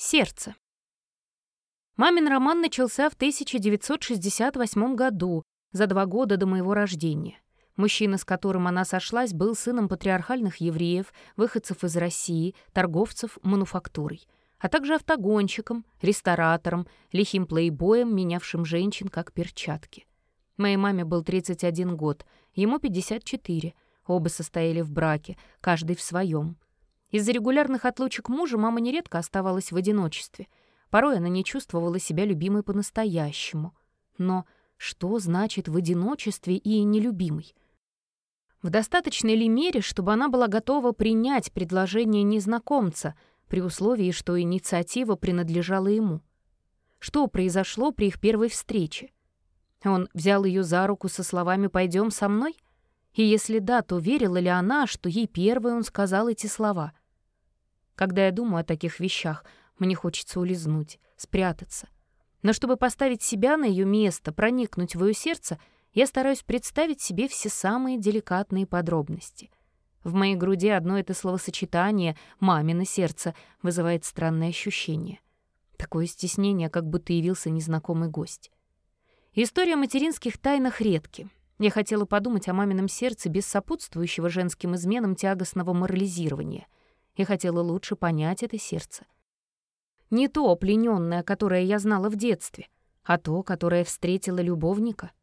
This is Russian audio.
Сердце. Мамин роман начался в 1968 году, за 2 года до моего рождения. Мужчина, с которым она сошлась, был сыном патриархальных евреев, выходцев из России, торговцев мануфактурой, а также автогонщиком, ресторатором, лихим плейбоем, менявшим женщин как перчатки. Моей маме был 31 год, ему 54. Оба состояли в браке, каждый в своем. Из-за регулярных отлучек мужа мама нередко оставалась в одиночестве. Порой она не чувствовала себя любимой по-настоящему. Но что значит в одиночестве и нелюбимой? В достаточной ли мере, чтобы она была готова принять предложение незнакомца, при условии, что инициатива принадлежала ему? Что произошло при их первой встрече? Он взял ее за руку со словами «пойдем со мной»? И если да, то верила ли она, что ей первой он сказал эти слова? Когда я думаю о таких вещах, мне хочется улизнуть, спрятаться. Но чтобы поставить себя на ее место, проникнуть в ее сердце, я стараюсь представить себе все самые деликатные подробности. В моей груди одно это словосочетание «мамино сердце» вызывает странное ощущение. Такое стеснение, как будто явился незнакомый гость. Истории о материнских тайнах редки. Я хотела подумать о мамином сердце без сопутствующего женским изменам тягостного морализирования. Я хотела лучше понять это сердце. Не то пленённое, которое я знала в детстве, а то, которое встретило любовника —